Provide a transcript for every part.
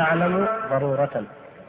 يعلم ضرورة.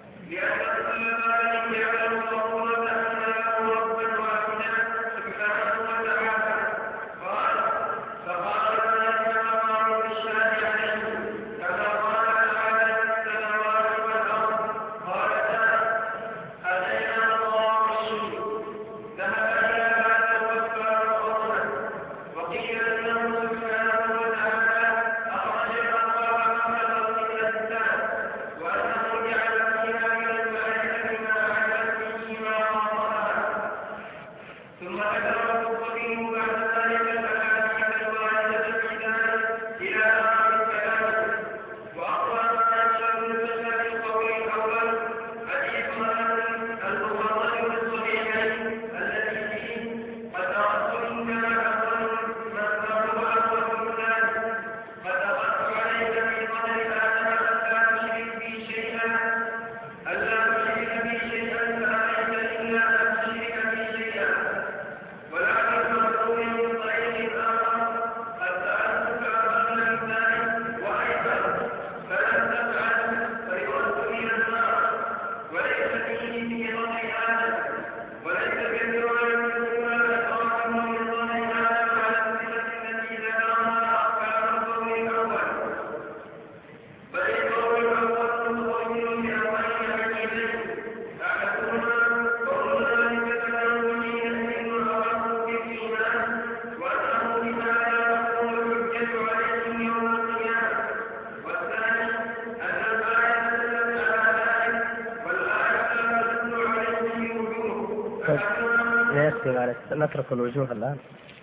نترك الوجوه الآن.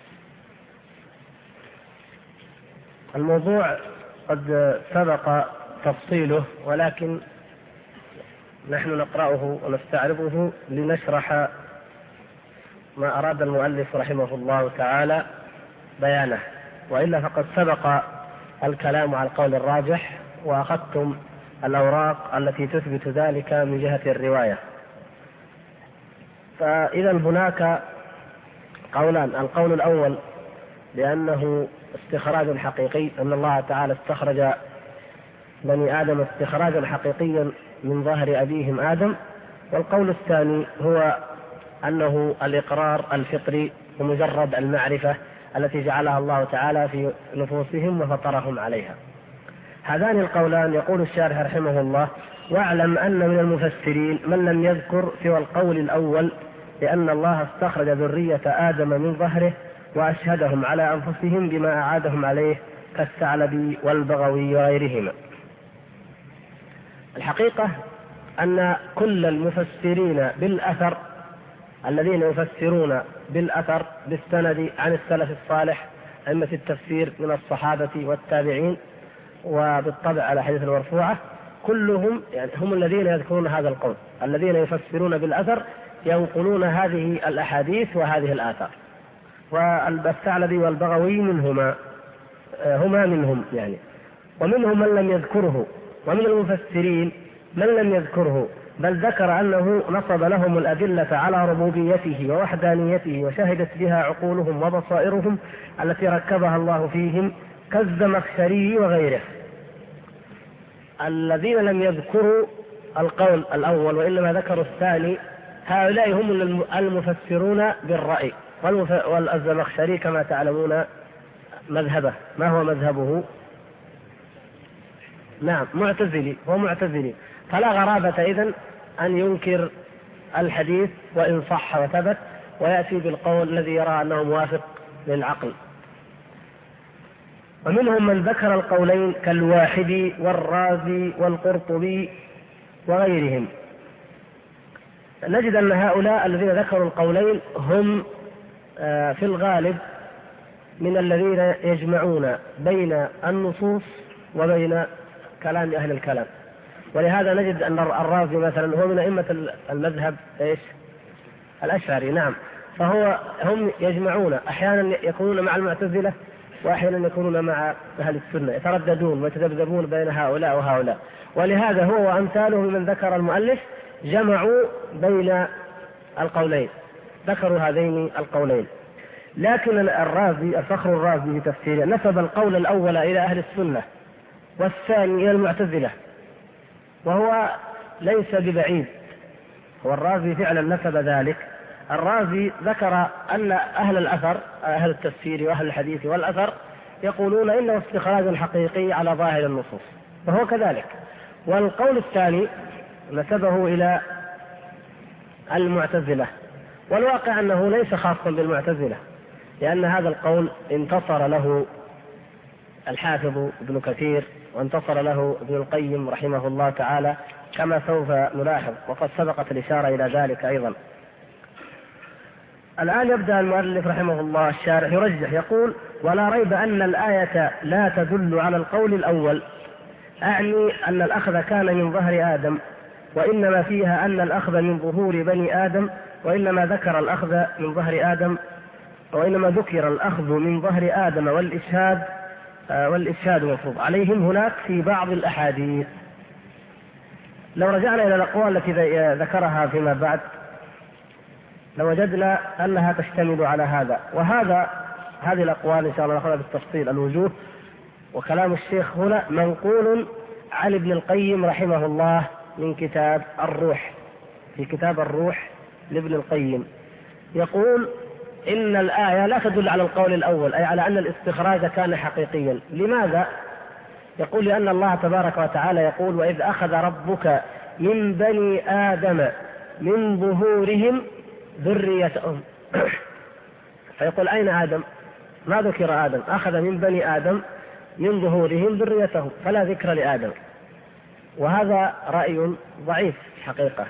الموضوع قد سبق تفصيله، ولكن نحن نقرأه ونستعرضه لنشرح ما أراد المؤلف رحمه الله تعالى بيانه، وإلا فقد سبق الكلام على القول الراجح وأخذتم الأوراق التي تثبت ذلك من جهة الرواية. فإذا هناك قولان: القول الأول بأنه استخراج حقيقي، أن الله تعالى استخرج بني آدم استخراجا حقيقيا من ظهر أبيهم آدم. والقول الثاني هو أنه الإقرار الفطري ومجرد المعرفة التي جعلها الله تعالى في نفوسهم وفطرهم عليها. هذان القولان يقول الشارح رحمه الله: واعلم أن من المفسرين من لم يذكر سوى القول الأول لأن الله استخرج ذرية آدم من ظهره وأشهدهم على أنفسهم بما أعادهم عليه كالثعلبي والبغوي وغيرهما. الحقيقة أن كل المفسرين بالأثر الذين يفسرون بالأثر بالسند عن السلف الصالح أئمة التفسير من الصحابة والتابعين وبالطبع على حديث المرفوعة، كلهم يعني هم الذين يذكرون هذا القول، الذين يفسرون بالأثر ينقلون هذه الأحاديث وهذه الآثار. والثعلبي والبغوي منهما، هما منهم يعني. ومنهم من لم يذكره، ومن المفسرين من لم يذكره بل ذكر أنه نصب لهم الأدلة على ربوبيته ووحدانيته وشهدت بها عقولهم وبصائرهم التي ركبها الله فيهم كالزمخشري وغيره. الذين لم يذكروا القول الأول وإنما ذكروا الثاني هؤلاء هم المفسرون بالرأي. والزمخشري كما تعلمون مذهبه، ما هو مذهبه؟ نعم معتزلي، هو معتزلي. فلا غرابة إذن أن ينكر الحديث وإن صح وثبت ويأتي بالقول الذي يرى أنه موافق للعقل. ومنهم من ذكر القولين كالواحدي والرازي والقرطبي وغيرهم. نجد أن هؤلاء الذين ذكروا القولين هم في الغالب من الذين يجمعون بين النصوص وبين كلام أهل الكلام. ولهذا نجد أن الرازي مثلا هو من أئمة المذهب الأشعري، نعم، هم يجمعون، أحيانا يكونون مع المعتزلة وأحيانا يكونون مع أهل السنة، يترددون ويتذبذبون بين هؤلاء وهؤلاء. ولهذا هو وأمثاله من ذكر المؤلف جمعوا بين القولين، ذكروا هذين القولين. لكن الرازي، الفخر الرازي في تفسيره نسب القول الأول إلى أهل السنة والثاني إلى المعتزلة، وهو ليس ببعيد، هو الرازي فعلا نسب ذلك. الرازي ذكر أن أهل الأثر، أهل التفسير وأهل الحديث والأثر، يقولون إنه استخراج حقيقي على ظاهر النصوص، فهو كذلك. والقول الثاني نسبه إلى المعتزلة، والواقع أنه ليس خاصا بالمعتزلة، لأن هذا القول انتصر له الحافظ ابن كثير وانتصر له ابن القيم رحمه الله تعالى، كما سوف نلاحظ، وقد سبقت الإشارة إلى ذلك أيضا. الآن يبدأ المؤلف رحمه الله الشارح يرجح، يقول: ولا ريب أن الآية لا تدل على القول الأول، أعني أن الأخذ كان من ظهر آدم، وإنما فيها أن الأخذ من ظهور بني آدم، وإنما ذكر الأخذ من ظهر آدم، وإنما ذكر الأخذ من ظهر آدم والإشهاد مفروض عليهم هناك في بعض الأحاديث. لو رجعنا إلى الأقوال التي ذكرها فيما بعد لوجدنا أنها تشتمل على هذا هذه الأقوال إن شاء الله نأخذها بالتفصيل الوجوه. وكلام الشيخ هنا منقول عن ابن القيم رحمه الله من كتاب الروح، في كتاب الروح لابن القيم، يقول: إن الآية لا تدل على القول الأول، أي على أن الاستخراج كان حقيقيا. لماذا؟ يقول: لأن الله تبارك وتعالى يقول: وإذ أخذ ربك من بني آدم من ظهورهم ذريتهم. فيقول: أين آدم؟ ما ذكر آدم، أخذ من بني آدم من ظهورهم ذريتهم، فلا ذكر لآدم. وهذا رأي ضعيف حقيقة،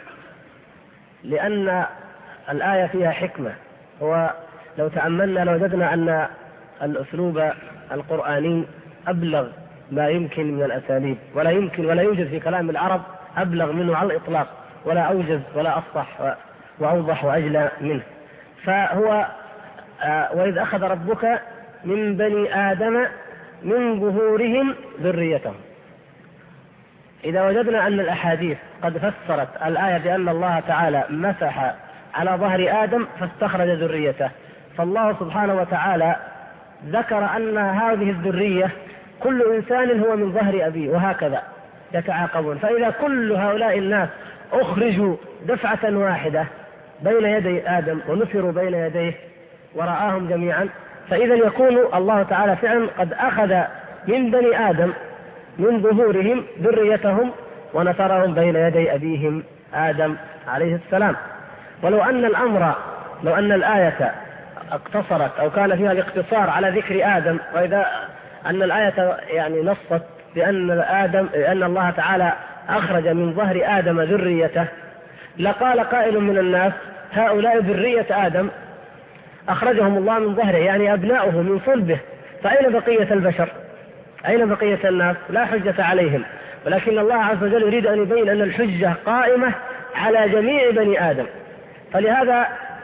لأن الآية فيها حكمة. ولو تأملنا لوجدنا أن الأسلوب القرآني أبلغ ما يمكن من الأساليب، ولا يوجد في كلام العرب أبلغ منه على الإطلاق، ولا أوجز ولا أفصح وأوضح وأجلى منه. فهو وإذ أخذ ربك من بني آدم من ظهورهم ذريتهم. إذا وجدنا أن الأحاديث قد فسرت الآية بأن الله تعالى مسح على ظهر آدم فاستخرج ذريته، فالله سبحانه وتعالى ذكر أن هذه الذرية كل إنسان هو من ظهر أبيه، وهكذا يتعاقبون. فإذا كل هؤلاء الناس أخرجوا دفعة واحدة بين يدي آدم ونفروا بين يديه ورآهم جميعا، فإذا يكون الله تعالى فعلا قد أخذ من بني آدم من ظهورهم ذريتهم ونثرهم بين يدي أبيهم آدم عليه السلام. ولو أن الآية اقتصرت أو كان فيها الاقتصار على ذكر آدم، وإذا أن الآية يعني نصت بأن الله تعالى أخرج من ظهر آدم ذريته، لقال قائل من الناس: هؤلاء ذرية آدم أخرجهم الله من ظهره، يعني أبناؤه من صلبه، فأين بقية البشر؟ أين بقية الناس؟ لا حجة عليهم. ولكن الله عز وجل يريد أن يبين أن الحجة قائمة على جميع بني آدم، فلهذا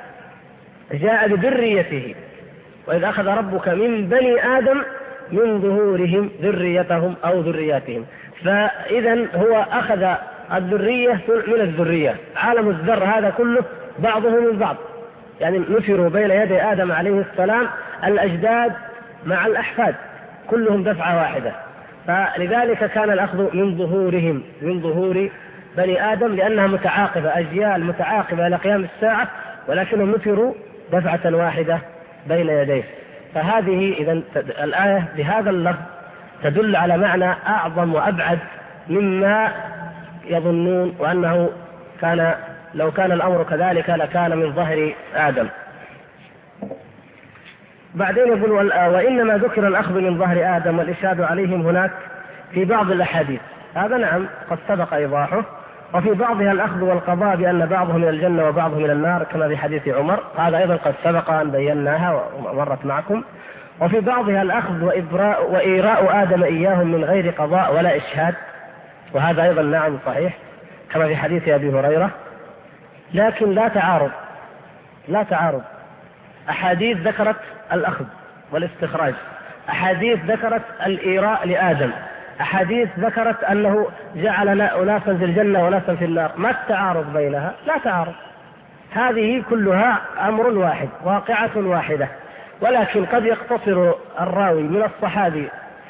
جاء بذريته: وإذ أخذ ربك من بني آدم من ظهورهم ذريتهم أو ذرياتهم. فإذا هو أخذ الذرية من الذرية، عالم الذر هذا كله بعضه من بعض، يعني نفروا بين يدي آدم عليه السلام الأجداد مع الأحفاد كلهم دفعة واحدة. فلذلك كان الأخذ من ظهورهم، من ظهور بني آدم، لأنها متعاقبة، أجيال متعاقبة إلى قيام الساعة، ولكنهم نفروا دفعة واحدة بين يديه. فهذه إذن الآية بهذا اللفظ تدل على معنى أعظم وأبعد مما يظنون، وأنه لو كان الأمر كذلك لكان من ظهر آدم. بعدين يقول: وإنما ذكر الأخذ من ظهر آدم والإشهاد عليهم هناك في بعض الأحاديث. هذا نعم قد سبق إيضاحه. وفي بعضها الأخذ والقضاء بأن بعضهم من الجنة وبعضهم من النار، كما في حديث عمر، هذا أيضا قد سبق أن بيناها ومرت معكم. وفي بعضها الأخذ وإيراء آدم إياهم من غير قضاء ولا إشهاد، وهذا أيضا نعم صحيح كما في حديث أبي هريرة. لكن لا تعارض. أحاديث ذكرت الأخذ والاستخراج، أحاديث ذكرت الإيراء لآدم، أحاديث ذكرت أنه جعل أناسا في الجنة وناسا في النار. ما التعارض بينها؟ لا تعارض، هذه كلها أمر واحد، واقعة واحدة. ولكن قد يقتصر الراوي من الصحابي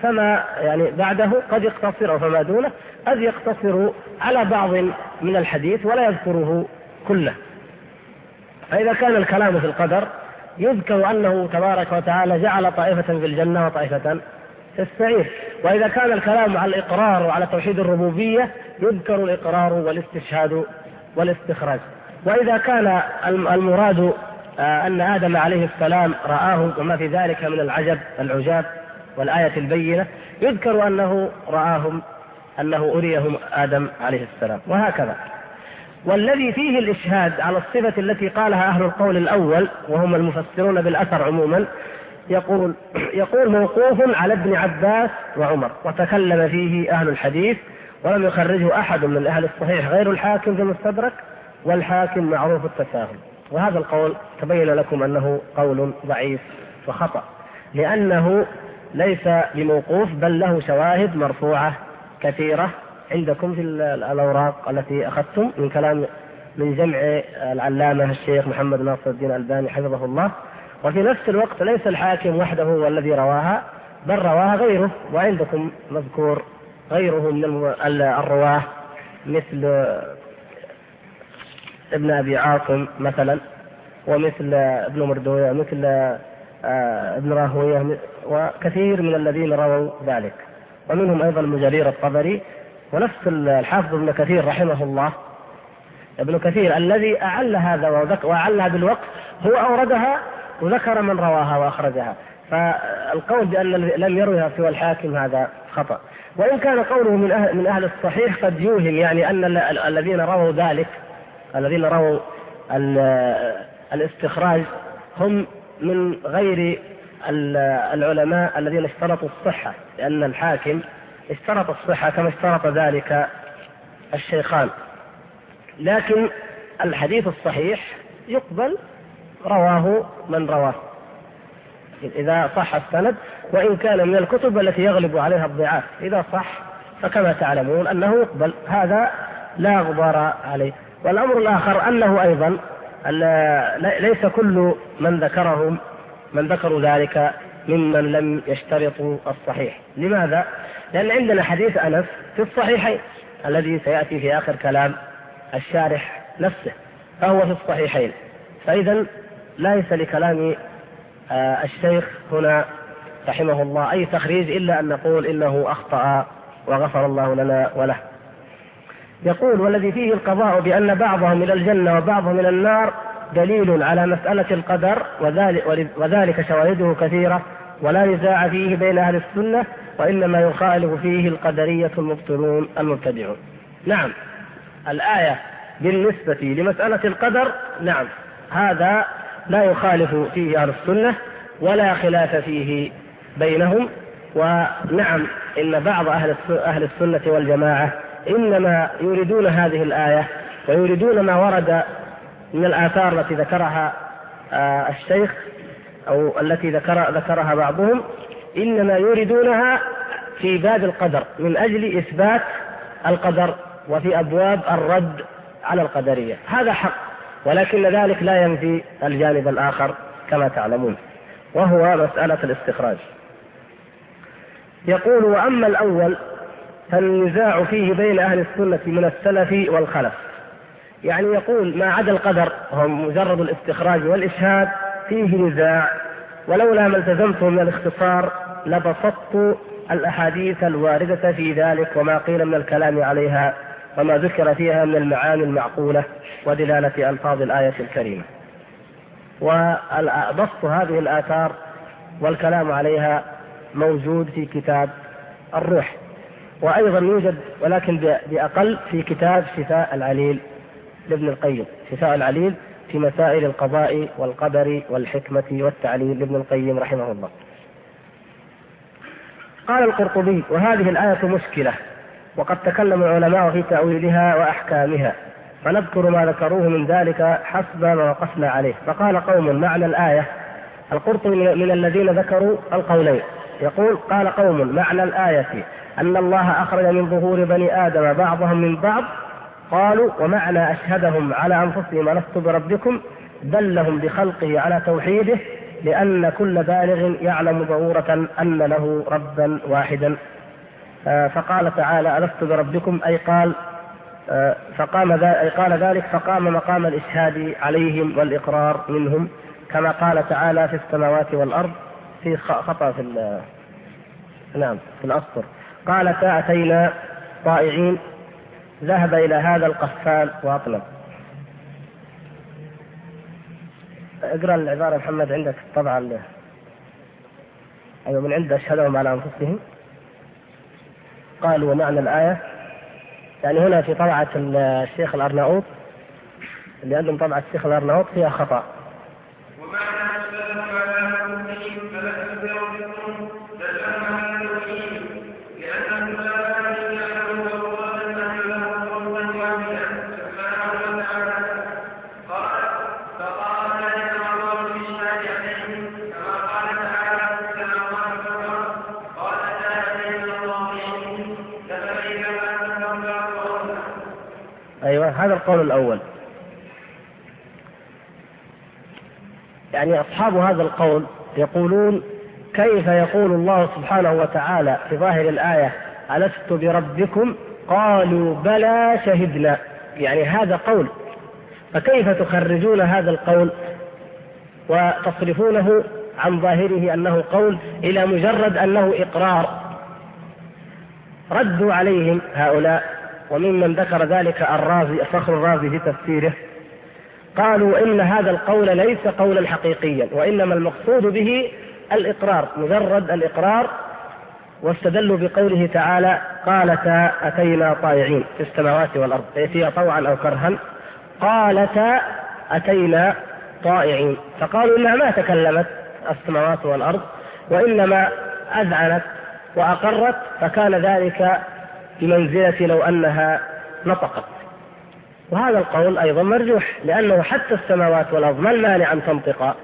فما يعني بعده قد يقتصر أو فما دونه قد يقتصر على بعض من الحديث ولا يذكره كله. فإذا كان الكلام في القدر يذكر أنه تبارك وتعالى جعل طائفة في الجنة وطائفة في السعير، وإذا كان الكلام على الإقرار وعلى توحيد الربوبية يذكر الإقرار والاستشهاد والاستخراج. وإذا كان المراد أن آدم عليه السلام رآه وما في ذلك من العجاب والآية البينة يذكر أنه رآهم، أنه أريهم آدم عليه السلام، وهكذا. والذي فيه الإشهاد على الصفة التي قالها أهل القول الأول وهم المفسرون بالأثر عموما يقول موقوف على ابن عباس وعمر، وتكلم فيه أهل الحديث ولم يخرجه أحد من أهل الصحيح غير الحاكم في المستدرك، والحاكم معروف التساهل. وهذا القول تبين لكم أنه قول ضعيف وخطأ، لأنه ليس بموقوف بل له شواهد مرفوعة كثيرة عندكم في الأوراق التي أخذتم من جمع العلامة الشيخ محمد ناصر الدين الألباني حفظه الله. وفي نفس الوقت ليس الحاكم وحده هو الذي رواها، بل رواها غيره، وعندكم مذكور غيره من الرواه مثل ابن أبي عاصم مثلا، ومثل ابن مردوية، مثل ابن راهوية، وكثير من الذين رووا ذلك، ومنهم أيضا المجرير الطبري. ونفس الحافظ ابن كثير رحمه الله، ابن كثير الذي أعل هذا وأعلها بالوقت هو أوردها وذكر من رواها وأخرجها، فالقول بأن لم يروها سوى الحاكم هذا خطأ. وإن كان قوله من أهل الصحيح قد يوهم يعني أن الذين رووا ذلك، الذين رووا الاستخراج هم من غير العلماء الذين اشترطوا الصحة، لأن الحاكم اشترط الصحة كما اشترط ذلك الشيخان. لكن الحديث الصحيح يقبل رواه من رواه إذا صح السند، وإن كان من الكتب التي يغلب عليها الضعاف، إذا صح فكما تعلمون أنه يقبل، هذا لا غبار عليه. والأمر الآخر أنه أيضا ليس كل من ذكروا ذلك ممن لم يشترطوا الصحيح. لماذا؟ لأن عندنا حديث أنس في الصحيحين الذي سيأتي في آخر كلام الشارح نفسه، فهو في الصحيحين، فإذا ليس لكلام الشيخ هنا رحمه الله أي تخريج إلا أن نقول إنه أخطأ وغفر الله لنا وله. يقول والذي فيه القضاء بأن بعضهم إلى الجنة وبعضهم إلى النار دليل على مسألة القدر، وذلك شواهده كثيرة ولا نزاع فيه بين أهل السنة، وإنما يخالف فيه القدرية المبطلون المبتدعون. نعم، الآية بالنسبة لمسألة القدر نعم هذا لا يخالف فيه أهل السنة ولا خلاف فيه بينهم. ونعم إن بعض أهل السنة والجماعة إنما يريدون هذه الآية ويريدون ما ورد من الآثار التي ذكرها الشيخ أو التي ذكرها بعضهم، إنما يريدونها في باب القدر من أجل إثبات القدر وفي أبواب الرد على القدرية. هذا حق، ولكن ذلك لا ينفي الجانب الآخر كما تعلمون، وهو مسألة الاستخراج. يقول وأما الأول فالنزاع فيه بين أهل السنة من السلف والخلف. يعني يقول ما عدا القدر هم مجرد الاستخراج والإشهاد فيه نزاع، ولولا ما التزمت من الاختصار لبسطت الأحاديث الواردة في ذلك وما قيل من الكلام عليها وما ذكر فيها من المعاني المعقولة ودلالة ألفاظ الآية الكريمة. وبسط هذه الآثار والكلام عليها موجود في كتاب الروح، وأيضا يوجد ولكن بأقل في كتاب شفاء العليل لابن القيم، شفاء العليل في مسائل القضاء والقدر والحكمة والتعليل لابن القيم رحمه الله. قال القرطبي وهذه الآية مشكلة، وقد تكلم العلماء في تأويلها وأحكامها، فنذكر ما ذكروه من ذلك حسب ما وقفنا عليه. فقال قوم معنى الآية، القرطبي من الذين ذكروا القولين، يقول قال قوم معنى الآية أن الله أخرج من ظهور بني آدم بعضهم من بعض، قالوا ومعنى أشهدهم على أنفسهم ألست بربكم دلهم بخلقه على توحيده لأن كل بالغ يعلم ضرورة أن له ربا واحدا. فقال تعالى ألست بربكم، أي قال ذلك فقام مقام الإشهاد عليهم والإقرار منهم، كما قال تعالى في السماوات والأرض في خطأ في الأسطر، قالتا أتينا طائعين ذهب إلى هذا القفال وأطلب. اقرأ العبارة محمد عندك طبعا. أيوة، من عند أشهدهم على أنفسهم قالوا ومعنى الآية، يعني هنا في طبعة الشيخ الأرناؤوط، اللي عندهم طبعة الشيخ الأرناؤوط فيها خطأ. أيوة، هذا القول الأول. يعني أصحاب هذا القول يقولون كيف يقول الله سبحانه وتعالى في ظاهر الآية ألست بربكم قالوا بلى شهدنا، يعني هذا قول، فكيف تخرجون هذا القول وتصرفونه عن ظاهره أنه قول إلى مجرد أنه إقرار؟ ردوا عليهم هؤلاء، وممن ذكر ذلك الرازي فخر الرازي في تفسيره، قالوا إن هذا القول ليس قولا حقيقيا، وإنما المقصود به الإقرار، مجرد الإقرار، واستدلوا بقوله تعالى قالتا أتينا طائعين في السماوات والأرض، فيها طوعا أو كرها، قالتا أتينا طائعين، فقالوا إنها ما تكلمت السماوات والأرض وإنما أذعنت وأقرت، فكان ذلك بمنزلة لو أنها نطقت. وهذا القول أيضا مرجوح، لأنه حتى السماوات والأرض ما المانع أن تنطق؟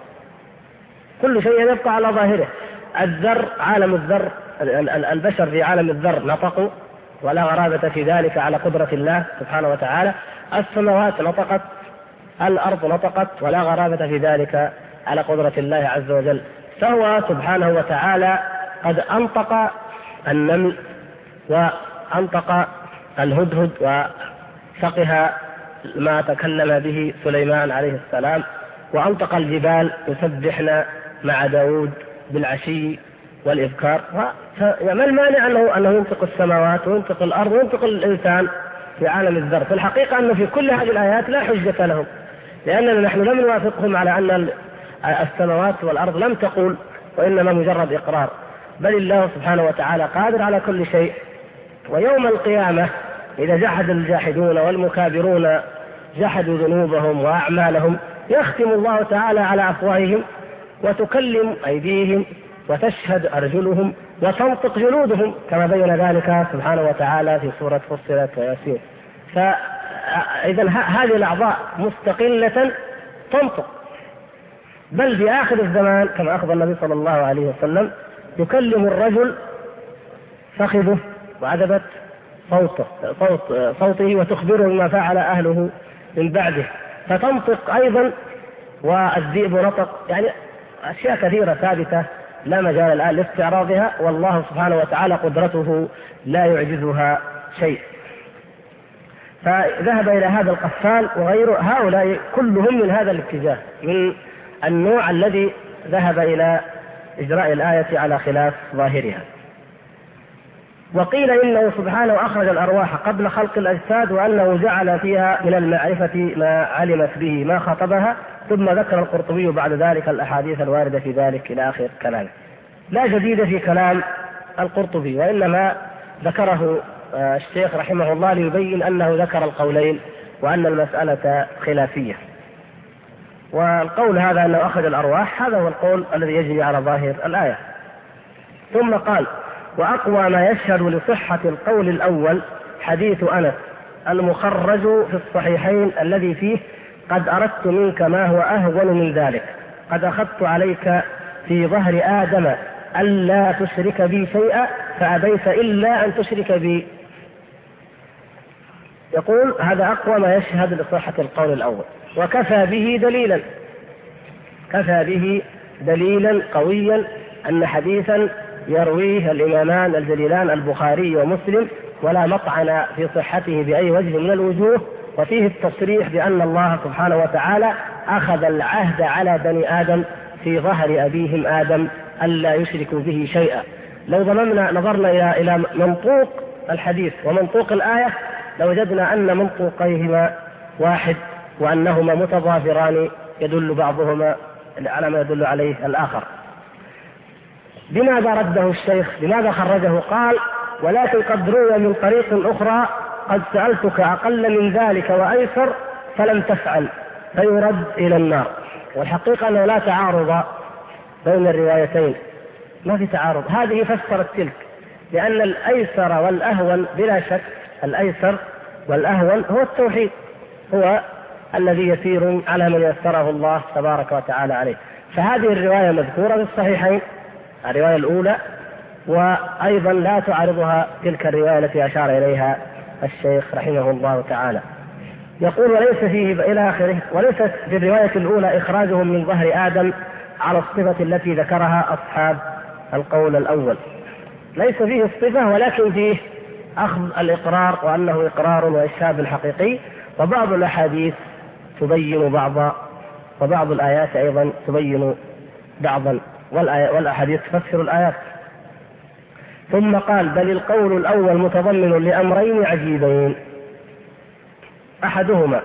كل شيء يبقى على ظاهره. الذر، عالم الذر، البشر في عالم الذر نطقوا ولا غرابة في ذلك على قدرة الله سبحانه وتعالى، السماوات نطقت، الأرض نطقت ولا غرابة في ذلك على قدرة الله عز وجل. فهو سبحانه وتعالى قد أنطق النمل وأنطق الهدهد وفقه ما تكلم به سليمان عليه السلام، وأنطق الجبال يسبحن مع داود بالعشي والإبكار. ما المانع أنه ينطق السماوات وينطق الأرض وينطق الإنسان في عالم الذر؟ في الحقيقة أنه في كل هذه الآيات لا حجة لهم، لأننا نحن لم نوافقهم على أن السماوات والأرض لم تقول، وإنما مجرد إقرار، بل الله سبحانه وتعالى قادر على كل شيء. ويوم القيامة إذا جحد الجاحدون والمكابرون جحدوا ذنوبهم وأعمالهم، يختم الله تعالى على أفواههم وتكلم أيديهم وتشهد أرجلهم وتنطق جلودهم، كما بين ذلك سبحانه وتعالى في سورة فصلت وياسين. فإذا هذه الأعضاء مستقلة تنطق، بل في آخر الزمان كما أخبر النبي صلى الله عليه وسلم يكلم الرجل فخذه وعذبت صوته وتخبره ما فعل أهله من بعده، فتنطق أيضا، والذئب نطق، يعني أشياء كثيرة ثابتة لا مجال الآن لاستعراضها، والله سبحانه وتعالى قدرته لا يعجزها شيء. فذهب إلى هذا القفال وغيره، هؤلاء كلهم من هذا الاتجاه، من النوع الذي ذهب إلى إجراء الآية على خلاف ظاهرها. وقيل إنه سبحانه أخرج الأرواح قبل خلق الأجساد، وأنه جعل فيها من المعرفة ما علمت به ما خاطبها، ثم ذكر القرطبي بعد ذلك الأحاديث الواردة في ذلك إلى آخر كلامه. لا جديد في كلام القرطبي، وإنما ذكره الشيخ رحمه الله ليبين أنه ذكر القولين وأن المسألة خلافية. والقول هذا أنه أخذ الأرواح هذا هو القول الذي يجري على ظاهر الآية. ثم قال: وأقوى ما يشهد لصحة القول الأول حديث أنس المخرج في الصحيحين الذي فيه: قد أردت منك ما هو أهون من ذلك، قد أخذت عليك في ظهر آدم ألا تشرك بي شيئا فأبيت إلا أن تشرك بي. يقول هذا أقوى ما يشهد لصحة القول الأول، وكفى به دليلا، كفى به دليلا قويا أن حديثا يرويه الإمامان الجليلان البخاري ومسلم ولا مطعن في صحته بأي وجه من الوجوه، وفيه التصريح بأن الله سبحانه وتعالى أخذ العهد على بني آدم في ظهر أبيهم آدم ألا يشركوا به شيئا. لو نظرنا إلى منطوق الحديث ومنطوق الآية لوجدنا أن منطوقيهما واحد وأنهما متضافران، يدل بعضهما على ما يدل عليه الآخر. بماذا رده الشيخ؟ بماذا خرجه؟ قال: ولكن قد روي من طريق أخرى قد سألتك أقل من ذلك وأيسر فلم تفعل فيرد إلى النار. والحقيقة أنه لا تعارض بين الروايتين، ما في تعارض، هذه فسرت تلك، لأن الأيسر والأهون بلا شك، الأيسر والأهون هو التوحيد، هو الذي يسير على من يسره الله تبارك وتعالى عليه. فهذه الرواية مذكورة في الصحيحين، الرواية الأولى، وأيضا لا تعارضها تلك الرواية التي أشار إليها الشيخ رحمه الله تعالى. يقول: وليس فيه إلى آخره. وليست في الرواية الأولى إخراجهم من ظهر آدم على الصفة التي ذكرها أصحاب القول الأول، ليس فيه الصفة، ولكن فيه أخذ الإقرار وأنه إقرار وإشهاد حقيقي، وبعض الأحاديث تبين بعضا وبعض الآيات أيضا تبين بعضا، والأحاديث تفسر الآيات. ثم قال: بل القول الأول متضمن لأمرين عجيبين، أحدهما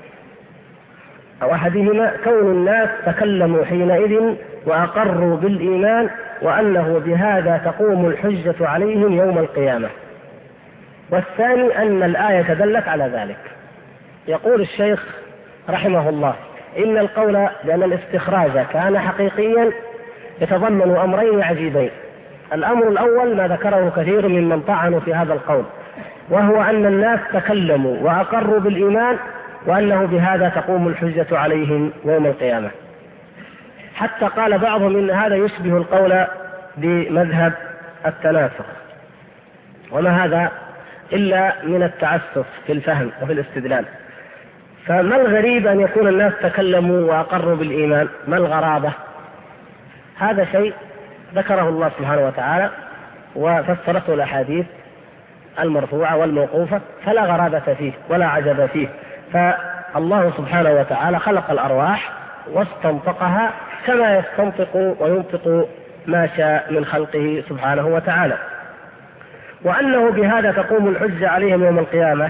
كون الناس تكلموا حينئذ وأقروا بالإيمان، وأنه بهذا تقوم الحجة عليهم يوم القيامة. والثاني أن الآية دلت على ذلك. يقول الشيخ رحمه الله: إن القول بأن الاستخراج كان حقيقيا يتضمن أمرين عجيبين. الأمر الأول ما ذكره كثير ممن طعنوا في هذا القول، وهو أن الناس تكلموا وأقروا بالإيمان، وأنه بهذا تقوم الحجة عليهم يوم القيامة. حتى قال بعضهم إن هذا يشبه القول بمذهب التناسخ، وما هذا إلا من التعسف في الفهم وفي الاستدلال. فما الغريب أن يكون الناس تكلموا وأقروا بالإيمان؟ ما الغرابة؟ هذا شيء ذكره الله سبحانه وتعالى وفسرته الأحاديث المرفوعة والموقوفة، فلا غرابة فيه ولا عجب فيه. فالله سبحانه وتعالى خلق الأرواح واستنطقها كما يستنطق وينطق ما شاء من خلقه سبحانه وتعالى، وأنه بهذا تقوم الحجة عليهم يوم القيامة.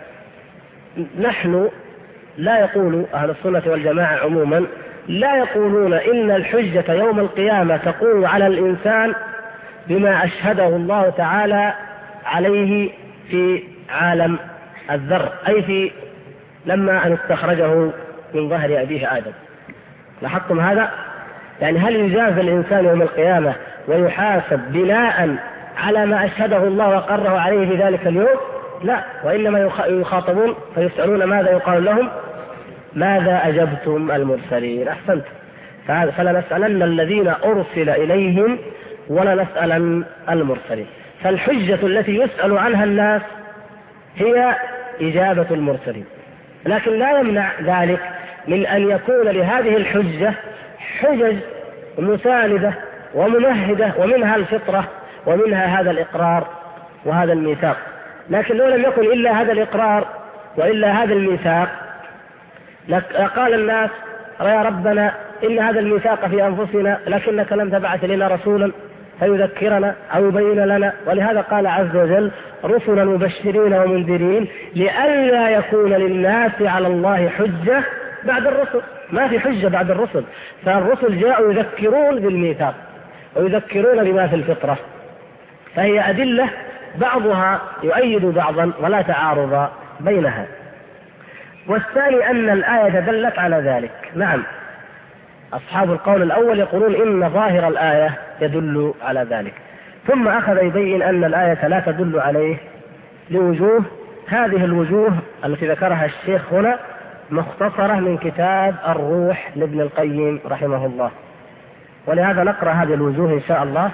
نحن لا يقول أهل السنة والجماعة عموما لا يقولون إن الحجة يوم القيامة تقوم على الإنسان بما أشهده الله تعالى عليه في عالم الذر، أي في لما أن استخرجه من ظهر أبيه آدم. لاحظتم هذا؟ يعني هل يجازى الإنسان يوم القيامة ويحاسب بناء على ما أشهده الله وقره عليه في ذلك اليوم؟ لا، وإنما يخاطبون فيسألون ماذا يقال لهم؟ ماذا أجبتم المرسلين؟ أحسنت. فلنسألن الذين أرسل إليهم ولنسألن المرسلين. فالحجة التي يسأل عنها الناس هي إجابة المرسلين، لكن لا يمنع ذلك من أن يكون لهذه الحجة حجج مساندة وممهدة، ومنها الفطرة ومنها هذا الإقرار وهذا الميثاق. لكن لو لم يكن إلا هذا الإقرار وإلا هذا الميثاق قال الناس: يا ربنا إن هذا الميثاق في أنفسنا لكنك لم تبعث لنا رسولا فيذكرنا أو يبين لنا. ولهذا قال عز وجل: رسلا مبشرين ومنذرين لئلا يكون للناس على الله حجة بعد الرسل. ما في حجة بعد الرسل، فالرسل جاءوا يذكرون بالميثاق ويذكرون بما في الفطرة، فهي أدلة بعضها يؤيد بعضا ولا تعارض بينها. والثاني أن الآية دلت على ذلك. نعم، أصحاب القول الأول يقولون إن ظاهر الآية يدل على ذلك، ثم أخذ يبين أن الآية لا تدل عليه لوجوه. هذه الوجوه التي ذكرها الشيخ هنا مختصرة من كتاب الروح لابن القيم رحمه الله، ولهذا نقرأ هذه الوجوه إن شاء الله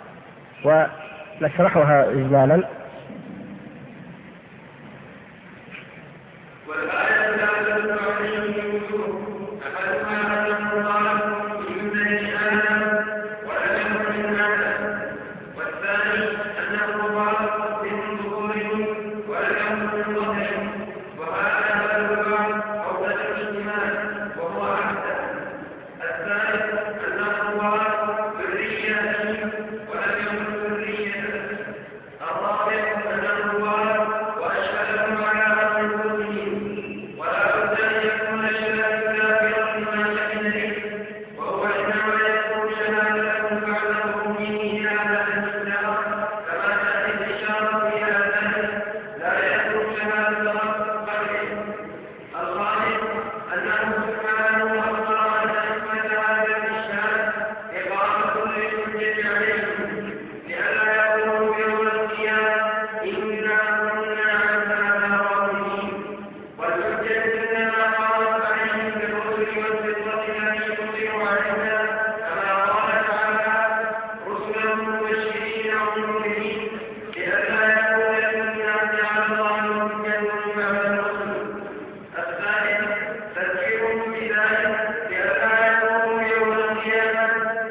ونشرحها إجمالا. والآية لا تدل عليه وجوه، أحدها أنه قال: إن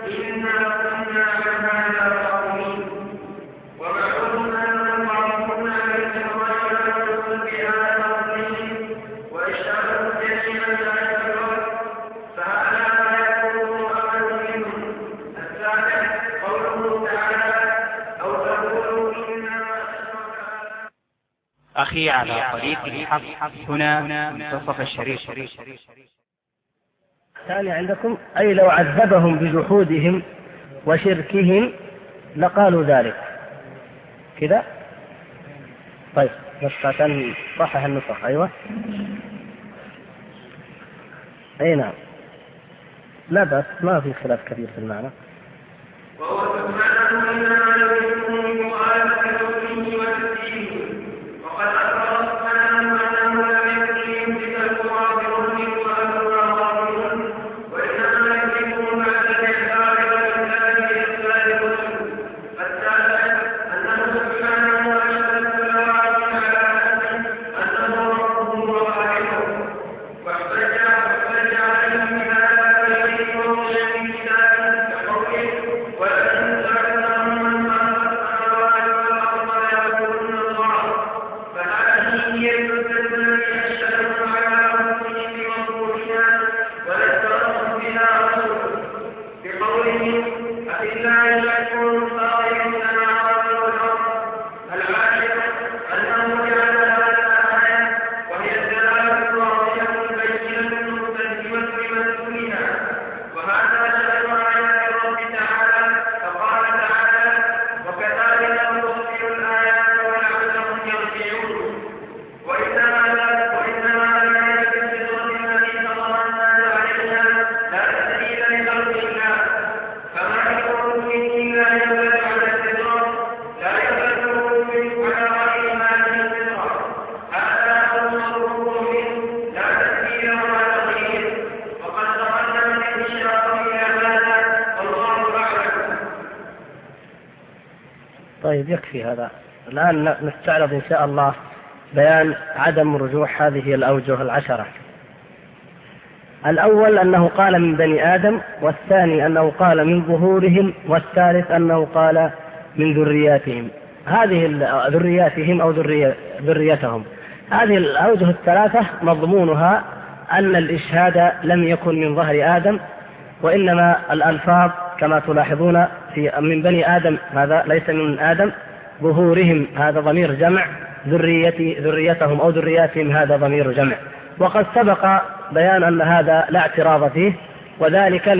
أخي على طريق الحق هنا منتصف الشريط. الثاني عندكم أي لو عذبهم بجحودهم وشركهم لقالوا ذلك كذا. طيب بس عشان صحح النسخ. أيوة أي نعم، لا بس ما في خلاف كبير في المعنى. طيب يكفي هذا. الآن نستعرض إن شاء الله بيان عدم رجوع هذه الأوجه العشرة. الأول أنه قال من بني آدم، والثاني أنه قال من ظهورهم، والثالث أنه قال من ذرياتهم. هذه ذرياتهم أو ذريتهم، هذه الأوجه الثلاثة مضمونها أن الإشهاد لم يكن من ظهر آدم، وإنما الألفاظ كما تلاحظون في من بني آدم هذا ليس من آدم، ظهورهم هذا ضمير جمع، ذريتهم أو ذرياتهم هذا ضمير جمع. وقد سبق بيان أن هذا لا اعتراض فيه، وذلك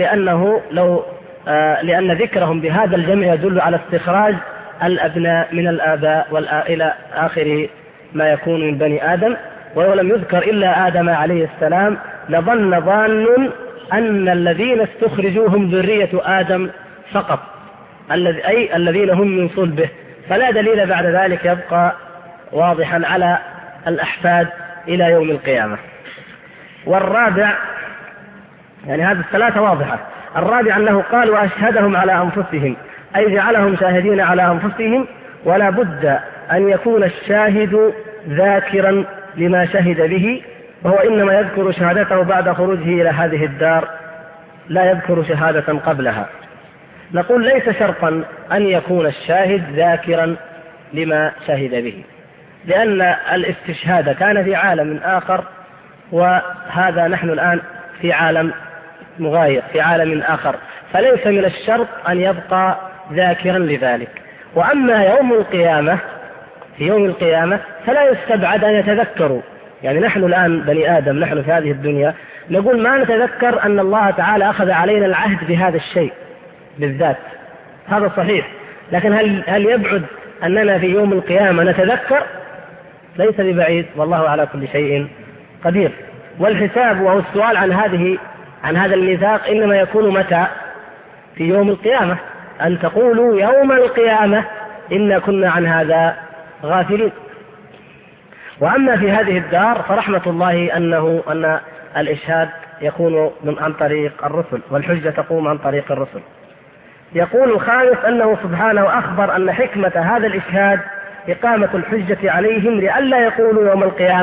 لأن ذكرهم بهذا الجمع يدل على استخراج الأبناء من الآباء إلى آخر ما يكون من بني آدم. ولو لم يذكر إلا آدم عليه السلام لظن ظان أن الذين استخرجوهم ذرية آدم فقط، أي الذين هم من صلبه، فلا دليل بعد ذلك يبقى واضحا على الأحفاد إلى يوم القيامة. والرابع، يعني هذه الثلاثة واضحة. الرابع أنه قال وأشهدهم على أنفسهم، أي جعلهم شاهدين على أنفسهم، ولا بد أن يكون الشاهد ذاكرا لما شهد به، وهو إنما يذكر شهادته بعد خروجه إلى هذه الدار، لا يذكر شهادة قبلها. نقول ليس شرطا أن يكون الشاهد ذاكرا لما شهد به، لأن الاستشهاد كان في عالم آخر، وهذا نحن الآن في عالم مغاير، في عالم آخر، فليس من الشرط أن يبقى ذاكرا لذلك. وأما يوم القيامة، في يوم القيامة فلا يستبعد أن يتذكروا. يعني نحن الآن بني آدم، نحن في هذه الدنيا نقول ما نتذكر أن الله تعالى أخذ علينا العهد بهذا الشيء بالذات، هذا صحيح، لكن هل يبعد أننا في يوم القيامة نتذكر؟ ليس ببعيد، والله على كل شيء قدير. والحساب وهو السؤال عن هذا الميثاق إنما يكون متى؟ في يوم القيامة، أن تقولوا يوم القيامة إنا كنا عن هذا غافلين. وأما في هذه الدار فرحمة الله أن الإشهاد يكون عن طريق الرسل، والحجة تقوم عن طريق الرسل. يقول الخامس أنه سبحانه أخبر أن حكمة هذا الإشهاد إقامة الحجة عليهم، لئلا يقولوا يوم القيامة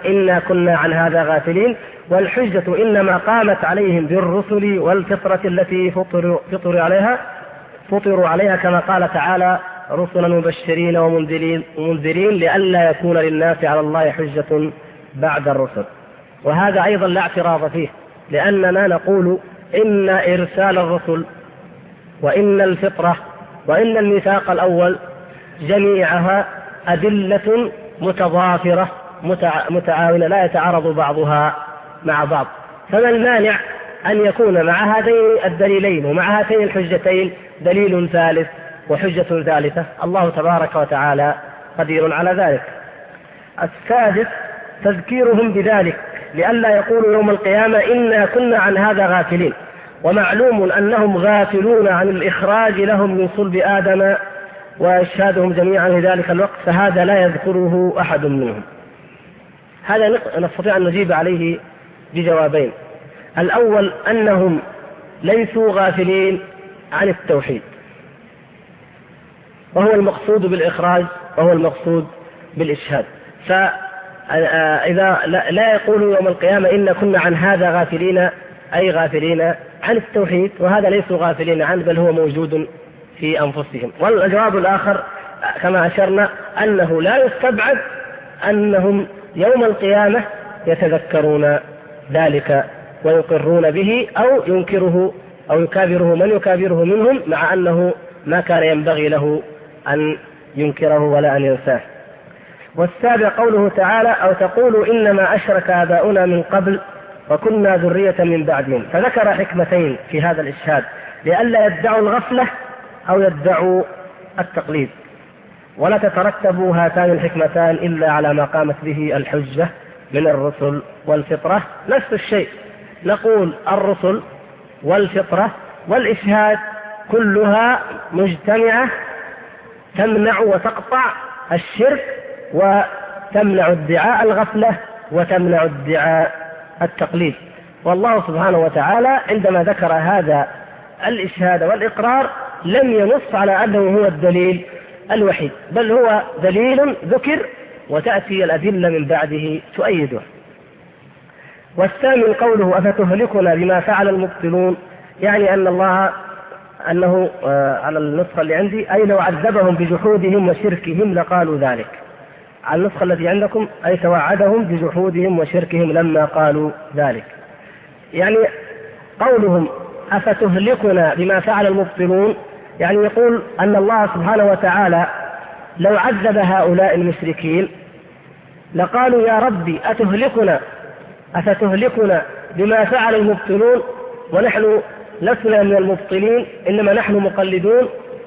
إنا كنا عن هذا غافلين، والحجة إنما قامت عليهم بالرسل والفطرة التي فطروا عليها كما قال تعالى: رسلا مبشرين ومنذرين لئلا يكون للناس على الله حجة بعد الرسل. وهذا أيضا لا اعتراض فيه، لأننا نقول إن إرسال الرسل وإن الفطرة وإن الميثاق الأول جميعها أدلة متضافرة متعاونة لا يتعارض بعضها مع بعض، فما المانع أن يكون مع هذين الدليلين ومع هاتين الحجتين دليل ثالث وحجة ثالثة؟ الله تبارك وتعالى قدير على ذلك. السادس تذكيرهم بذلك لئلا يقولوا يوم القيامة إنا كنا عن هذا غافلين، ومعلوم أنهم غافلون عن الإخراج لهم من صلب آدم وإشهادهم جميعا في ذلك الوقت، فهذا لا يذكره أحد منهم. هذا نستطيع أن نجيب عليه بجوابين. الأول أنهم ليسوا غافلين عن التوحيد، وهو المقصود بالإخراج وهو المقصود بالإشهاد. فإذا لا يقولوا يوم القيامة إن كنا عن هذا غافلين أي غافلين عن التوحيد، وهذا ليسوا غافلين عنه بل هو موجود في أنفسهم. والجواب الآخر كما أشرنا أنه لا يستبعد أنهم يوم القيامة يتذكرون ذلك ويقرون به أو ينكره أو يكابره من يكابره منهم، مع أنه ما كان ينبغي له أن ينكره ولا أن ينساه. والسابع قوله تعالى: أو تقولوا إنما أشرك آباؤنا من قبل وكنا ذرية من بعدهم. فذكر حكمتين في هذا الإشهاد لئلا يدعوا الغفلة أو يدعوا التقليد، ولا تترتب هاتان الحكمتان إلا على ما قامت به الحجة من الرسل والفطرة. نفس الشيء نقول الرسل والفطرة والإشهاد كلها مجتمعة تمنع وتقطع الشرك وتمنع ادعاء الغفلة وتمنع ادعاء التقليد. والله سبحانه وتعالى عندما ذكر هذا الإشهاد والإقرار لم ينص على أنه هو الدليل الوحيد، بل هو دليل ذكر وتأتي الأدلة من بعده تؤيده. والثامن قوله: أفتهلكنا بما فعل المبطلون، يعني أن الله أنه على النسخة اللي عندي أي لو عذبهم بجحودهم وشركهم لقالوا ذلك. على النسخة التي عندكم أي توعدهم بجحودهم وشركهم لما قالوا ذلك. يعني قولهم أفتهلكنا بما فعل المبطلون يعني يقول أن الله سبحانه وتعالى لو عذب هؤلاء المشركين لقالوا: يا ربي أفتهلكنا بما فعل المبطلون ونحن لسنا من المبطلين إنما نحن مقلدون،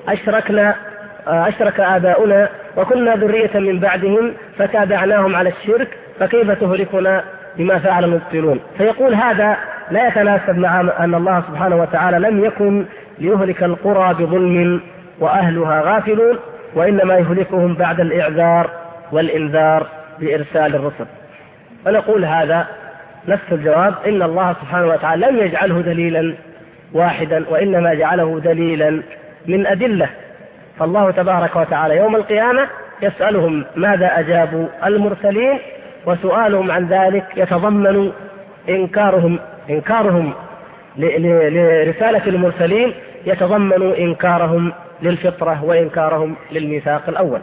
أشرك آباؤنا وكنا ذرية من بعدهم فتابعناهم على الشرك، فكيف تهلكنا بما فعل المبطلون؟ فيقول هذا لا يتناسب مع أن الله سبحانه وتعالى لم يكن ليهلك القرى بظلم وأهلها غافلون، وإنما يهلكهم بعد الإعذار والإنذار بإرسال الرسل. ونقول هذا نفس الجواب، إن الله سبحانه وتعالى لم يجعله دليلا واحدا وإنما جعله دليلا من أدلة. فالله تبارك وتعالى يوم القيامة يسألهم ماذا أجابوا المرسلين، وسؤالهم عن ذلك يتضمن إنكارهم لرسالة المرسلين، يتضمن إنكارهم للفطرة وإنكارهم للميثاق الأول.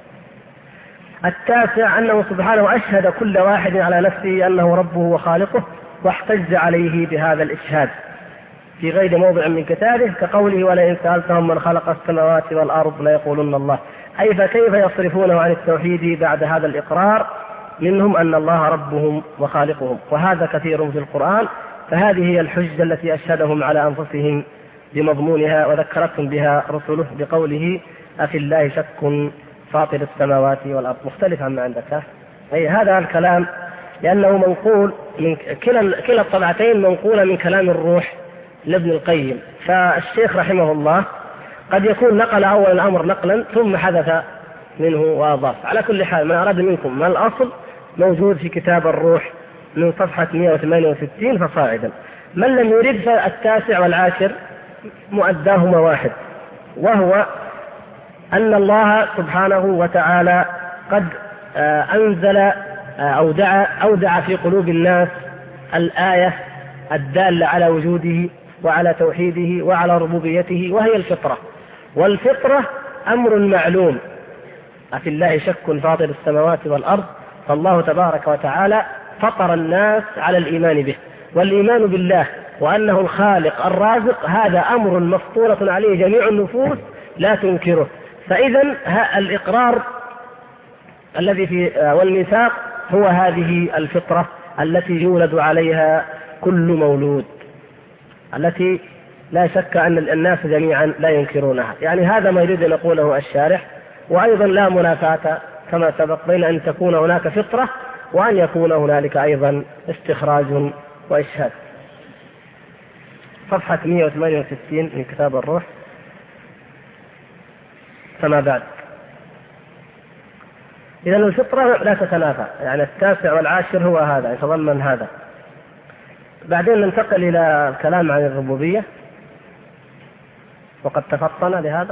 التاسع أنه سبحانه أشهد كل واحد على نفسه أنه ربه وخالقه، واحتج عليه بهذا الإشهاد في غير موضع من كتابه، كقوله: ولئن سألتهم من خلق السماوات والأرض ليقولن الله. أي فكيف يصرفونه عن التوحيد بعد هذا الإقرار منهم أن الله ربهم وخالقهم؟ وهذا كثير في القرآن. فهذه هي الحجة التي أشهدهم على أنفسهم بمضمونها وذكرتهم بها رسله بقوله: أفي الله شك فاطر السماوات والأرض. مختلف عما عندك. أي هذا الكلام لأنه منقول من كلا الطبعتين، منقولة من كلام الروح لابن القيم. فالشيخ رحمه الله قد يكون نقل أول الأمر نقلا ثم حدث منه وأضاف. على كل حال من أراد منكم ما الأصل موجود في كتاب الروح من صفحة 168 فصاعدا. من لم يرد فالتاسع والعاشر مؤداهما واحد، وهو أن الله سبحانه وتعالى قد أنزل أودع في قلوب الناس الآية الدالة على وجوده وعلى توحيده وعلى ربوبيته، وهي الفطرة. والفطرة أمر معلوم، أفي الله شك فاطر السماوات والأرض، فالله تبارك وتعالى فطر الناس على الإيمان به، والإيمان بالله وأنه الخالق الرازق هذا أمر مفطورة عليه جميع النفوس لا تنكره. فإذا الإقرار الذي في والميثاق هو هذه الفطرة التي يولد عليها كل مولود، التي لا شك أن الناس جميعا لا ينكرونها. يعني هذا ما يريد أن يقوله الشارح. وأيضا لا منافاة كما سبق بين أن تكون هناك فطرة وأن يكون هنالك أيضا استخراج وإشهاد. صفحة 168 من كتاب الروح. فما بعد، إذا الفطرة لا تتنافى، يعني 9 والعاشر هو هذا، يتضمن هذا. بعدين ننتقل إلى الكلام عن الربوبية، وقد تفطن لهذا.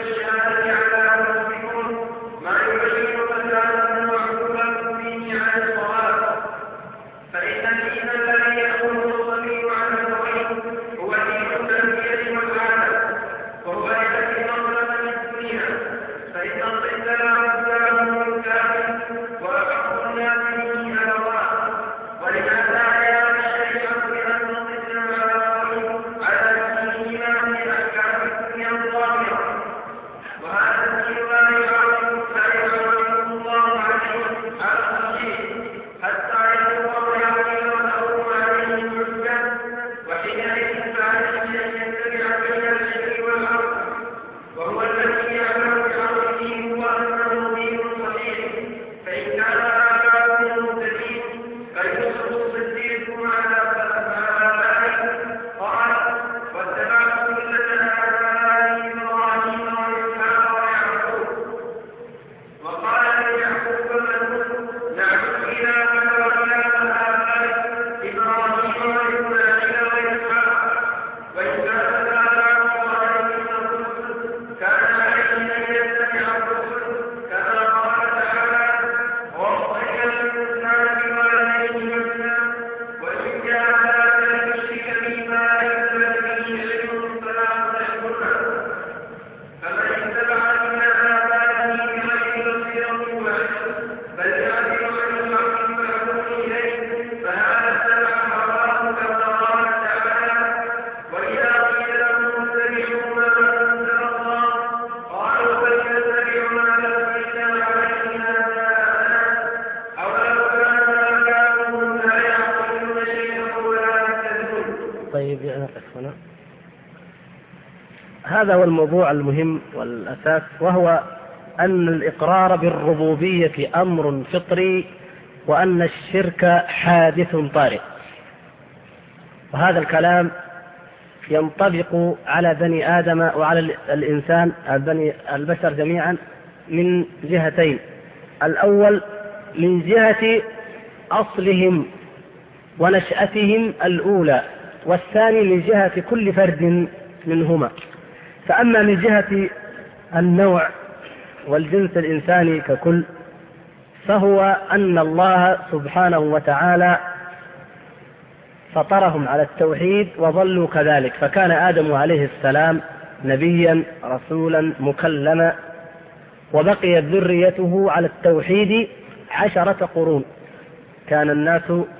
ما يبشرك الآن المعقول به على نقف هنا. هذا هو الموضوع المهم والأساس، وهو أن الإقرار بالربوبية أمر فطري، وأن الشرك حادث طارئ. وهذا الكلام ينطبق على بني آدم وعلى الإنسان البشر جميعا من جهتين: الأول من جهة أصلهم ونشأتهم الأولى، والثاني من جهة كل فرد منهما. فأما من جهة النوع والجنس الإنساني ككل، فهو أن الله سبحانه وتعالى فطرهم على التوحيد وظلوا كذلك، فكان آدم عليه السلام نبيا رسولا مكلما، وبقيت ذريته على التوحيد 10 قرون. كان الناس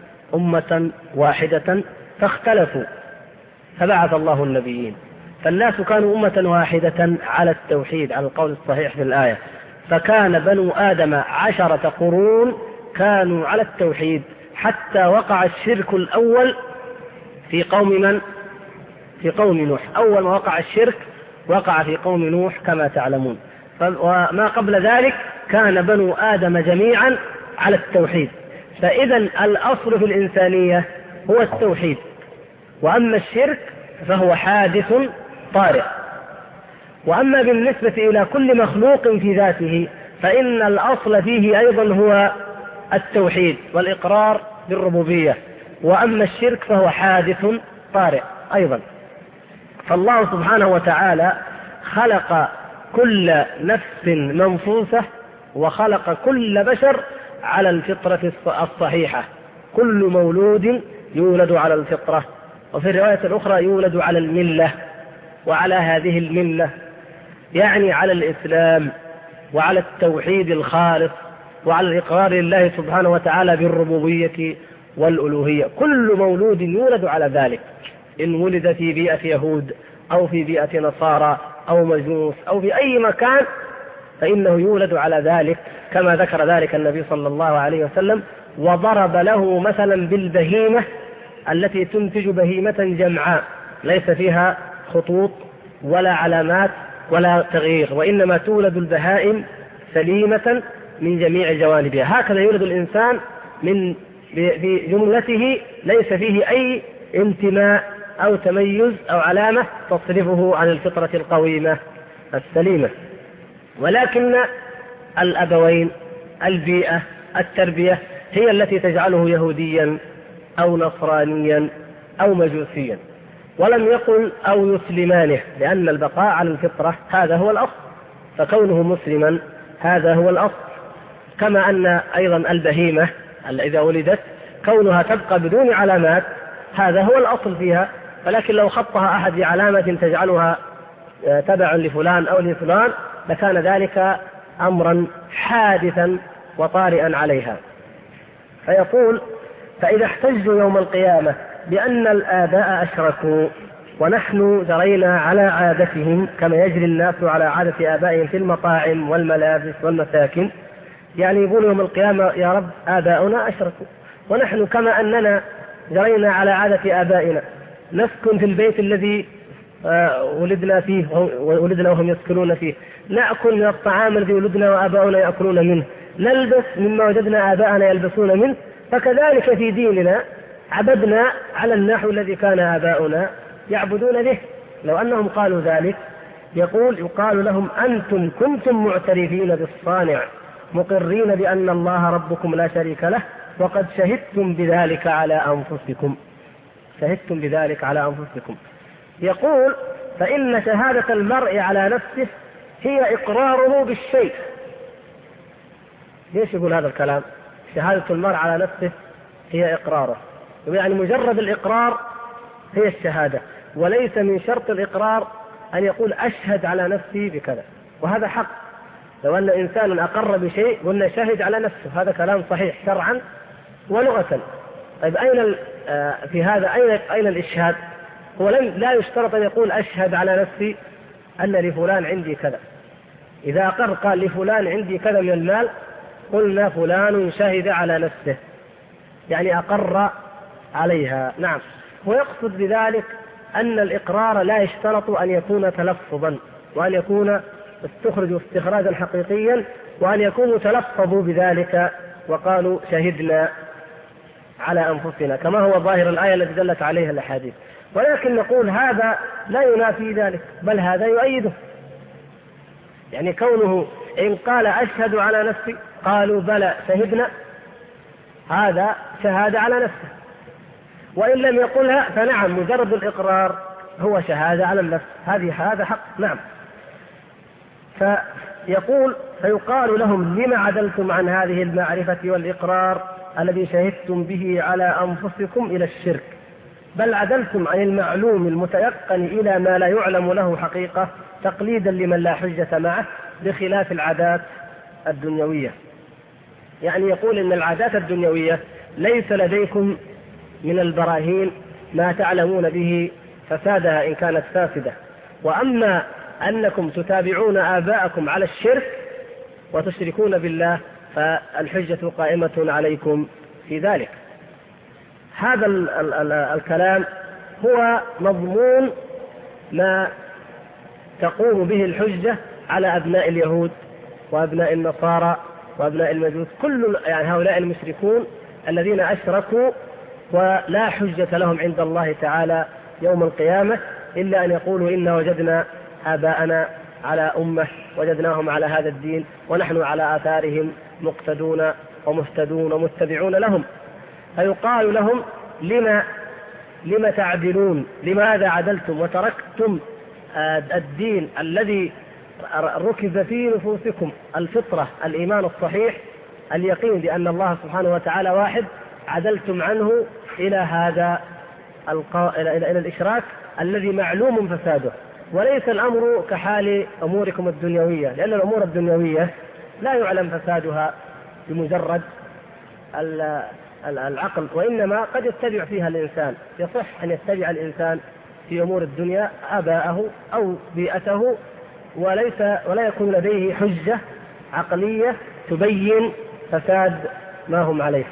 أمة واحدة فاختلفوا فبعث الله النبيين، فالناس كانوا أمة واحدة على التوحيد على القول الصحيح في الآية. فكان بنو آدم 10 قرون كانوا على التوحيد، حتى وقع الشرك الأول في قوم من؟ في قوم نوح. أول ما وقع الشرك وقع في قوم نوح كما تعلمون. وما قبل ذلك كان بنو آدم جميعا على التوحيد. فإذا الأصل في الإنسانية هو التوحيد، وأما الشرك فهو حادث طارئ. وأما بالنسبة إلى كل مخلوق في ذاته فإن الأصل فيه أيضا هو التوحيد والإقرار بالربوبية، وأما الشرك فهو حادث طارئ أيضا. فالله سبحانه وتعالى خلق كل نفس منفوسة، وخلق كل بشر على الفطرة الصحيحة. كل مولود يولد على الفطرة، وفي الرواية الأخرى يولد على الملة. وعلى هذه الملة يعني على الإسلام وعلى التوحيد الخالص وعلى الإقرار لله سبحانه وتعالى بالربوبية والألوهية. كل مولود يولد على ذلك، إن ولد في بيئة يهود أو في بيئة نصارى أو مجوس أو في أي مكان فإنه يولد على ذلك، كما ذكر ذلك النبي صلى الله عليه وسلم، وضرب له مثلا بالبهيمة التي تنتج بهيمة جمعاء ليس فيها خطوط ولا علامات ولا تغيير، وإنما تولد البهائم سليمة من جميع جوانبها. هكذا يولد الإنسان من بجملته ليس فيه أي انتماء أو تميز أو علامة تصرفه عن الفطرة القويمة السليمة. ولكن الأبوين، البيئة، التربية هي التي تجعله يهوديا أو نصرانيا أو مجوسيا، ولم يقل أو يسلمانه، لأن البقاء على الفطرة هذا هو الأصل، فكونه مسلما هذا هو الأصل. كما أن أيضا البهيمة إذا ولدت كونها تبقى بدون علامات هذا هو الأصل فيها، ولكن لو خطها أحد بعلامة تجعلها تبع لفلان أو لفلان لكان ذلك أمرا حادثا وطارئا عليها. فيقول: فإذا احتجوا يوم القيامة بأن الآباء أشركوا ونحن جرينا على عادتهم كما يجري الناس على عادة آبائهم في المطاعم والملابس والمساكن، يعني يقول يوم القيامة: يا رب آباؤنا أشركوا، ونحن كما أننا جرينا على عادة آبائنا نسكن في البيت الذي ولدنا فيه وولدنا وهم يسكنون فيه، نأكل من الطعام الذي ولدنا وآباؤنا يأكلون منه، نلبس مما وجدنا آباءنا يلبسون منه، فكذلك في ديننا عبدنا على النحو الذي كان آباؤنا يعبدون به. لو أنهم قالوا ذلك يقال لهم: أنتم كنتم معترفين بالصانع مقرين بأن الله ربكم لا شريك له، وقد شهدتم بذلك على أنفسكم. شهدتم بذلك على أنفسكم. يقول: فإن شهادة المرء على نفسه هي إقراره بالشيء. ليش يقول هذا الكلام؟ شهادة المرء على نفسه هي إقراره، يعني مجرد الإقرار هي الشهادة، وليس من شرط الإقرار أن يقول أشهد على نفسي بكذا، وهذا حق. لو أن إنسان أقر بشيء قلنا شهد على نفسه، هذا كلام صحيح شرعا ولغة. طيب أين في هذا أين الإشهاد؟ هو لا يشترط أن يقول أشهد على نفسي أن لفلان عندي كذا. إذا أقر قال لفلان عندي كذا من المال قلنا فلان شهد على نفسه، يعني أقر عليها. نعم. ويقصد بذلك أن الإقرار لا يشترط أن يكون تلفظا، وأن يكون استخرجوا استخراجا حقيقيا، وأن يكونوا تلفظوا بذلك وقالوا شهدنا على أنفسنا كما هو ظاهر الآية التي دلت عليها الأحاديث. ولكن نقول هذا لا ينافي ذلك، بل هذا يؤيده. يعني كونه إن قال أشهد على نفسي قالوا بلى شهدنا، هذا شهادة على نفسه. وإن لم يقلها فنعم، مجرد الإقرار هو شهادة على النفس، هذا حق. نعم. فيقال لهم لما عدلتم عن هذه المعرفة والإقرار الذي شهدتم به على أنفسكم إلى الشرك، بل عدلتم عن المعلوم المتيقن إلى ما لا يعلم له حقيقة تقليدا لمن لا حجة معه، بخلاف العادات الدنيوية. يعني يقول إن العادات الدنيوية ليس لديكم من البراهين ما تعلمون به فسادها إن كانت فاسدة، وأما أنكم تتابعون آباءكم على الشرك وتشركون بالله فالحجة قائمة عليكم في ذلك. هذا الكلام هو مضمون ما تقوم به الحجة على أبناء اليهود وأبناء النصارى وأبناء المجوس، كل يعني هؤلاء المشركون الذين أشركوا ولا حجة لهم عند الله تعالى يوم القيامة إلا أن يقولوا إنا وجدنا آباءنا على أمة، وجدناهم على هذا الدين ونحن على آثارهم مقتدون ومهتدون ومتبعون لهم. فيقال لهم لما تعدلون، لماذا عدلتم وتركتم الدين الذي ركز في نفوسكم الفطرة، الإيمان الصحيح، اليقين بأن الله سبحانه وتعالى واحد، عدلتم عنه إلى هذا إلى الإشراك الذي معلوم فساده. وليس الأمر كحال أموركم الدنيوية، لأن الأمور الدنيوية لا يعلم فسادها بمجرد العقل، وإنما قد يتبع فيها الإنسان. يصح أن يتبع الإنسان في أمور الدنيا آباءه أو بيئته ولا يكون لديه حجة عقلية تبين فساد ما هم عليه.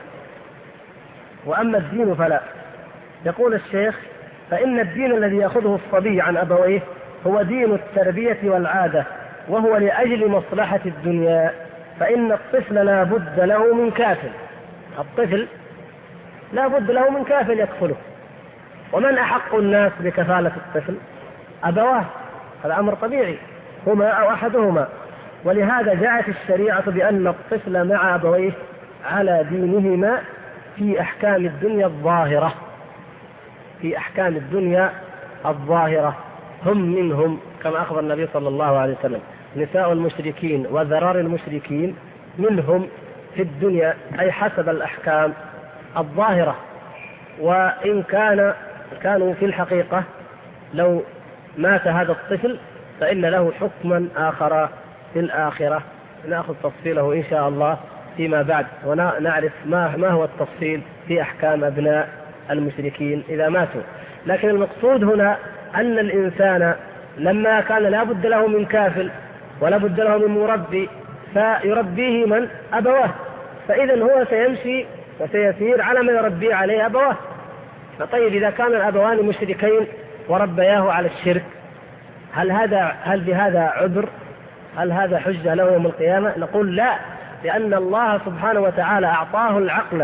وأما الدين فلا. يقول الشيخ: فإن الدين الذي يأخذه الصبي عن أبويه هو دين التربية والعادة، وهو لأجل مصلحة الدنيا، فإن الطفل لا بد له من كافل. الطفل لا بد له من كافل يكفله. ومن أحق الناس بكفالة الطفل؟ أبواه، هذا أمر طبيعي، هما أو أحدهما. ولهذا جاءت الشريعة بأن الطفل مع أبويه على دينهما في أحكام الدنيا الظاهرة، في أحكام الدنيا الظاهرة. هم منهم كما أخبر النبي صلى الله عليه وسلم: نساء المشركين وذرار المشركين منهم في الدنيا، أي حسب الأحكام الظاهرة. وإن كانوا في الحقيقة لو مات هذا الطفل فإن له حكما آخر في الآخرة، نأخذ تفصيله إن شاء الله فيما بعد، ونعرف ما هو التفصيل في أحكام أبناء المشركين إذا ماتوا. لكن المقصود هنا أن الإنسان لما كان لا بد له من كافل ولا بد له من مربي فيربيه من؟ أبواه. فإذا هو سيمشي وسيسير على ما يربيه عليه أبواه. فطيب إذا كان الأبوان مشركين وربياه على الشرك، هل بهذا عذر؟ هل هذا حجة له يوم القيامة؟ نقول لا، لأن الله سبحانه وتعالى أعطاه العقل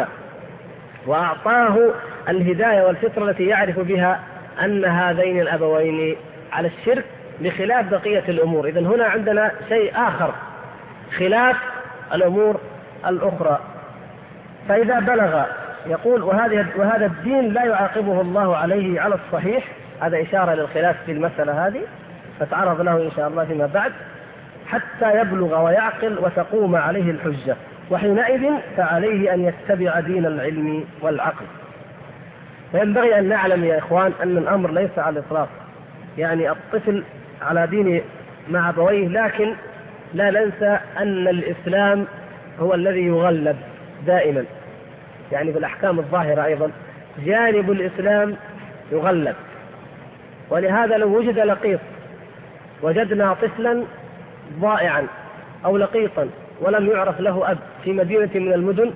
وأعطاه الهداية والفطرة التي يعرف بها أن هذين الأبوين على الشرك، بخلاف بقية الأمور. إذن هنا عندنا شيء آخر خلاف الأمور الأخرى. فإذا بلغ، يقول: وهذا الدين لا يعاقبه الله عليه على الصحيح. هذا إشارة للخلاف في المسألة هذه، فتعرض له إن شاء الله فيما بعد، حتى يبلغ ويعقل وتقوم عليه الحجة، وحينئذ فعليه أن يتبع دين العلم والعقل. وينبغي أن نعلم يا إخوان أن الأمر ليس على الإطلاق، يعني الطفل على دين مع أبويه، لكن لا ننسى أن الإسلام هو الذي يغلب دائما، يعني في الأحكام الظاهرة أيضا جانب الإسلام يغلب. ولهذا لو وجد لقيط، وجدنا طفلا ضائعا أو لقيطا ولم يعرف له أب في مدينة من المدن،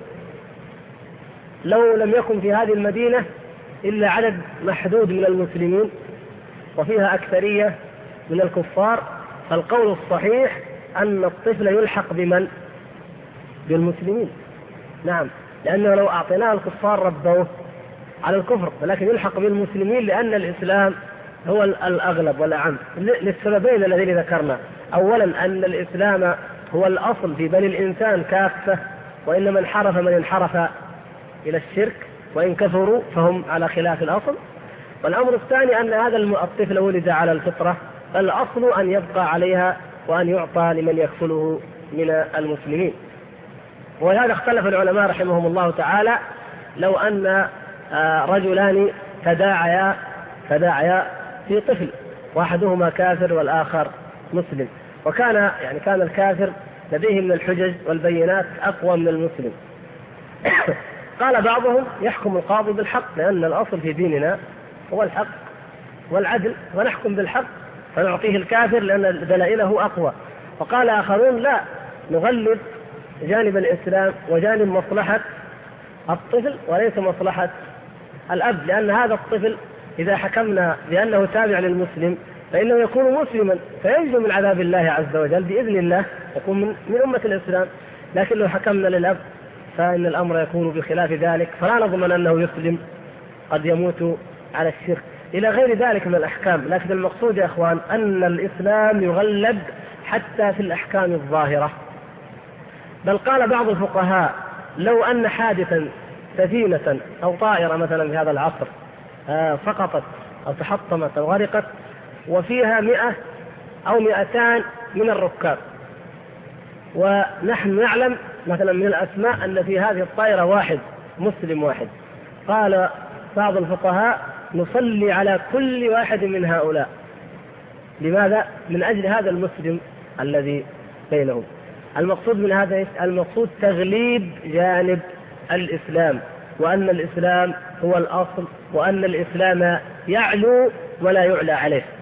لو لم يكن في هذه المدينة إلا عدد محدود من المسلمين، وفيها أكثرية من الكفار، فالقول الصحيح أن الطفل يلحق بمن؟ بالمسلمين. نعم، لأنه لو أعطيناه الكفار ربوه على الكفر، ولكن يلحق بالمسلمين لأن الإسلام هو الأغلب والأعم للسببين الذين ذكرنا. أولا أن الإسلام هو الأصل في بني الإنسان كافة، وإن من انحرف إلى الشرك وإن كفروا فهم على خلاف الأصل. والأمر الثاني أن هذا الطفل ولد على الفطرة، الأصل أن يبقى عليها وأن يعطى لمن يكفله من المسلمين. ولهذا اختلف العلماء رحمهم الله تعالى لو أن رجلان تداعيا في طفل، واحدهما كافر والآخر مسلم، كان الكافر لديه من الحجج والبينات أقوى من المسلم. قال بعضهم يحكم القاضي بالحق، لأن الأصل في ديننا هو الحق والعدل، ونحكم بالحق فنعطيه الكافر لأن دلائله أقوى. وقال آخرون لا، نغلب جانب الإسلام وجانب مصلحة الطفل وليس مصلحة الأب، لأن هذا الطفل إذا حكمنا بأنه تابع للمسلم فإنه يكون مسلما فينجو من عذاب الله عز وجل بإذن الله، يكون من أمة الإسلام. لكن لو حكمنا للأب فإن الأمر يكون بخلاف ذلك، فلا نضمن أنه يسلم، قد يموت على الشرك إلى غير ذلك من الأحكام. لكن المقصود يا أخوان أن الإسلام يغلب حتى في الأحكام الظاهرة. بل قال بعض الفقهاء لو أن حادثا سفينة أو طائرة مثلا في هذا العصر سقطت أو تحطمت أو غرقت وفيها 100 أو 200 من الركاب، ونحن نعلم مثلا من الأسماء أن في هذه الطائرة واحد مسلم واحد، قال بعض الفقهاء نصلي على كل واحد من هؤلاء. لماذا؟ من أجل هذا المسلم الذي بينهم. المقصود من هذا المقصود تغليب جانب الإسلام، وأن الإسلام هو الأصل، وأن الإسلام يعلو ولا يعلى عليه.